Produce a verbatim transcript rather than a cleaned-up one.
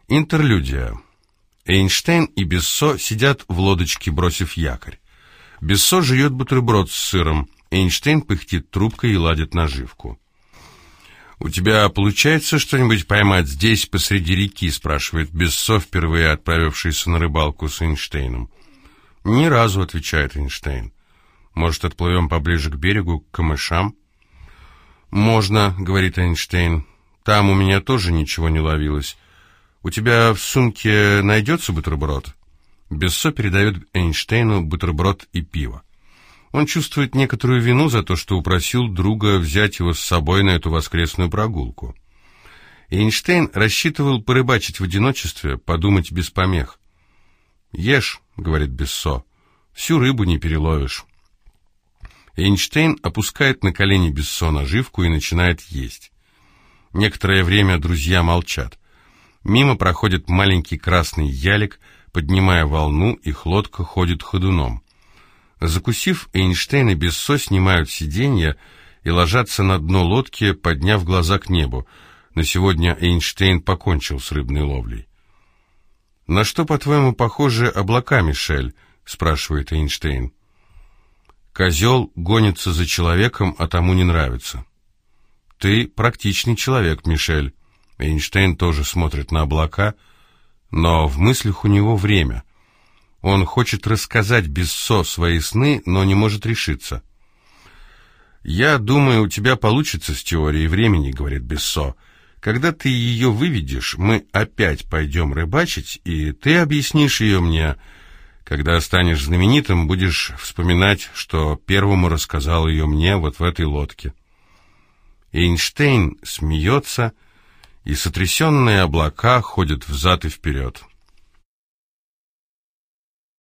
Интерлюдия. Эйнштейн и Бессо сидят в лодочке, бросив якорь. Бессо жует бутерброд с сыром. Эйнштейн пыхтит трубкой и ладит наживку. «У тебя получается что-нибудь поймать здесь, посреди реки?» — спрашивает Бессо, впервые отправившийся на рыбалку с Эйнштейном. «Ни разу», — отвечает Эйнштейн. «Может, отплывем поближе к берегу, к камышам?» «Можно», — говорит Эйнштейн. «Там у меня тоже ничего не ловилось. У тебя в сумке найдется бутерброд?» Бессо передает Эйнштейну бутерброд и пиво. Он чувствует некоторую вину за то, что упросил друга взять его с собой на эту воскресную прогулку. Эйнштейн рассчитывал порыбачить в одиночестве, подумать без помех. «Ешь», — говорит Бессо, — «всю рыбу не переловишь». Эйнштейн опускает на колени Бессо наживку и начинает есть. Некоторое время друзья молчат. Мимо проходит маленький красный ялик, поднимая волну, их лодка ходит ходуном. Закусив, Эйнштейн и Бессо снимают сиденья и ложатся на дно лодки, подняв глаза к небу. На сегодня Эйнштейн покончил с рыбной ловлей. «На что, по-твоему, похожи облака, Мишель?» — спрашивает Эйнштейн. «Козел гонится за человеком, а тому не нравится». «Ты практичный человек, Мишель». Эйнштейн тоже смотрит на облака, но в мыслях у него время. Он хочет рассказать Бессо свои сны, но не может решиться. «Я думаю, у тебя получится с теорией времени», — говорит Бессо. «Когда ты ее выведешь, мы опять пойдем рыбачить, и ты объяснишь ее мне. Когда станешь знаменитым, будешь вспоминать, что первому рассказал ее мне вот в этой лодке». Эйнштейн смеется, и сотрясенные облака ходят взад и вперед.